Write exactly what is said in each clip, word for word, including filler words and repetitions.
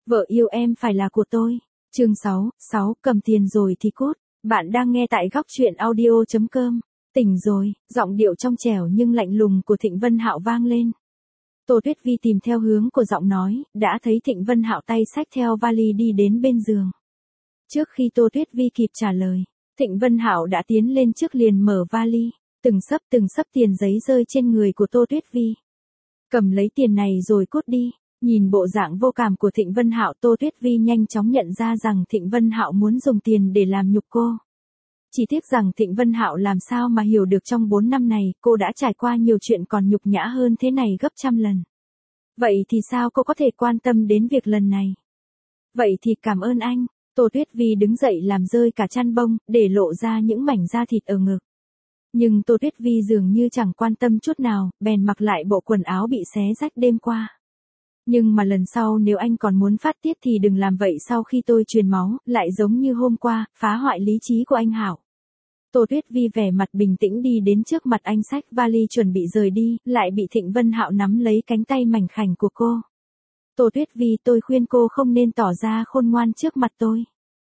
Vợ yêu em phải là của tôi. Chương sáu, sáu, cầm tiền rồi thì cút. Bạn đang nghe tại góc truyện audio chấm com. Tỉnh rồi, giọng điệu trong trẻo nhưng lạnh lùng của Thịnh Vân Hạo vang lên. Tô Tuyết Vi tìm theo hướng của giọng nói, đã thấy Thịnh Vân Hạo tay xách theo vali đi đến bên giường. Trước khi Tô Tuyết Vi kịp trả lời, Thịnh Vân Hạo đã tiến lên trước liền mở vali, từng xấp từng xấp tiền giấy rơi trên người của Tô Tuyết Vi. Cầm lấy tiền này rồi cút đi. Nhìn bộ dạng vô cảm của Thịnh Vân Hạo, Tô Tuyết Vi nhanh chóng nhận ra rằng Thịnh Vân Hạo muốn dùng tiền để làm nhục cô. Chỉ tiếc rằng Thịnh Vân Hạo làm sao mà hiểu được trong bốn năm này cô đã trải qua nhiều chuyện còn nhục nhã hơn thế này gấp trăm lần. Vậy thì sao cô có thể quan tâm đến việc lần này? Vậy thì cảm ơn anh. Tô Tuyết Vi đứng dậy làm rơi cả chăn bông, để lộ ra những mảnh da thịt ở ngực. Nhưng Tô Tuyết Vi dường như chẳng quan tâm chút nào, bèn mặc lại bộ quần áo bị xé rách đêm qua. Nhưng mà lần sau nếu anh còn muốn phát tiết thì đừng làm vậy sau khi tôi truyền máu, lại giống như hôm qua, phá hoại lý trí của anh Hạo. Tô Tuyết Vi vẻ mặt bình tĩnh đi đến trước mặt anh xách vali chuẩn bị rời đi, lại bị Thịnh Vân Hạo nắm lấy cánh tay mảnh khảnh của cô. Tô Tuyết Vi, tôi khuyên cô không nên tỏ ra khôn ngoan trước mặt tôi.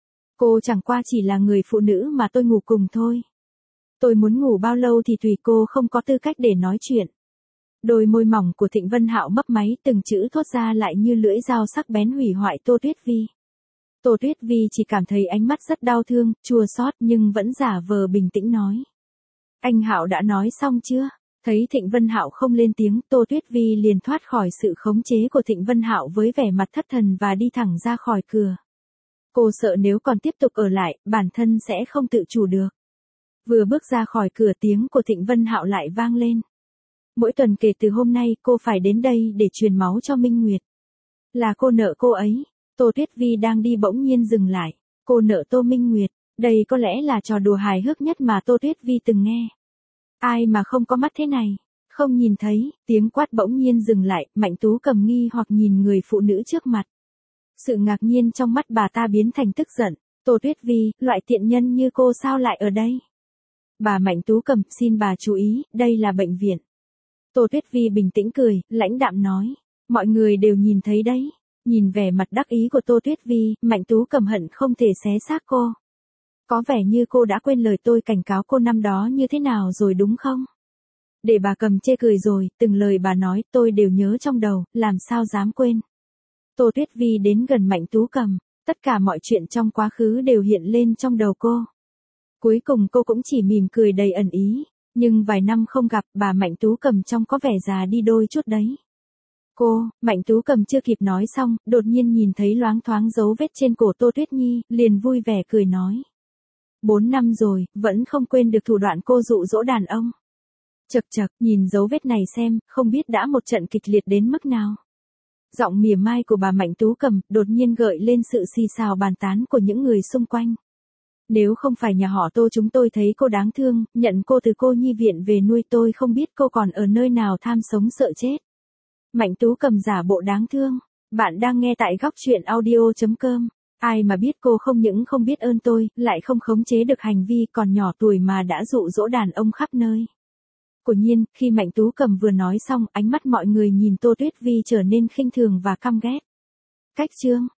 Cô chẳng qua chỉ là người phụ nữ mà tôi ngủ cùng thôi. Tôi muốn ngủ bao lâu thì tùy cô, không có tư cách để nói chuyện. Đôi môi mỏng của Thịnh Vân Hạo mấp máy, từng chữ thốt ra lại như lưỡi dao sắc bén hủy hoại Tô Tuyết Vi. Tô Tuyết Vi chỉ cảm thấy ánh mắt rất đau thương, chua xót nhưng vẫn giả vờ bình tĩnh nói. Anh Hạo đã nói xong chưa? Thấy Thịnh Vân Hạo không lên tiếng, Tô Tuyết Vi liền thoát khỏi sự khống chế của Thịnh Vân Hạo với vẻ mặt thất thần và đi thẳng ra khỏi cửa. Cô sợ nếu còn tiếp tục ở lại, bản thân sẽ không tự chủ được. Vừa bước ra khỏi cửa, tiếng của Thịnh Vân Hạo lại vang lên. Mỗi tuần kể từ hôm nay cô phải đến đây để truyền máu cho Minh Nguyệt. Là cô nợ cô ấy. Tô Tuyết Vi đang đi bỗng nhiên dừng lại. Cô nợ Tô Minh Nguyệt. Đây có lẽ là trò đùa hài hước nhất mà Tô Tuyết Vi từng nghe. Ai mà không có mắt thế này, không nhìn thấy. Tiếng quát bỗng nhiên dừng lại, Mạnh Tú Cầm nghi hoặc nhìn người phụ nữ trước mặt. Sự ngạc nhiên trong mắt bà ta biến thành tức giận. Tô Tuyết Vi, loại tiện nhân như cô sao lại ở đây? Bà Mạnh Tú Cầm, xin bà chú ý, đây là bệnh viện. Tô Tuyết Vi bình tĩnh cười, lãnh đạm nói. Mọi người đều nhìn thấy đấy. Nhìn vẻ mặt đắc ý của Tô Tuyết Vi, Mạnh Tú Cầm hận không thể xé xác cô. Có vẻ như cô đã quên lời tôi cảnh cáo cô năm đó như thế nào rồi đúng không? Để bà Cầm chê cười rồi, từng lời bà nói tôi đều nhớ trong đầu, làm sao dám quên. Tô Tuyết Vi đến gần Mạnh Tú Cầm, tất cả mọi chuyện trong quá khứ đều hiện lên trong đầu cô. Cuối cùng cô cũng chỉ mỉm cười đầy ẩn ý. Nhưng vài năm không gặp, bà Mạnh Tú Cầm trông có vẻ già đi đôi chút đấy. Cô, Mạnh Tú Cầm chưa kịp nói xong, đột nhiên nhìn thấy loáng thoáng dấu vết trên cổ Tô Tuyết Nhi, liền vui vẻ cười nói. Bốn năm rồi, vẫn không quên được thủ đoạn cô dụ dỗ đàn ông. Chậc chậc, nhìn dấu vết này xem, không biết đã một trận kịch liệt đến mức nào. Giọng mỉa mai của bà Mạnh Tú Cầm đột nhiên gợi lên sự xì xào bàn tán của những người xung quanh. Nếu không phải nhà họ Tô chúng tôi thấy cô đáng thương, nhận cô từ cô nhi viện về nuôi, tôi không biết cô còn ở nơi nào tham sống sợ chết. Mạnh Tú Cầm giả bộ đáng thương. Bạn đang nghe tại góc truyện audio chấm com. Ai mà biết cô không những không biết ơn tôi, lại không khống chế được hành vi, còn nhỏ tuổi mà đã dụ dỗ đàn ông khắp nơi. Quả nhiên, khi Mạnh Tú Cầm vừa nói xong, ánh mắt mọi người nhìn Tô Tuyết Vi trở nên khinh thường và căm ghét. Cách chương.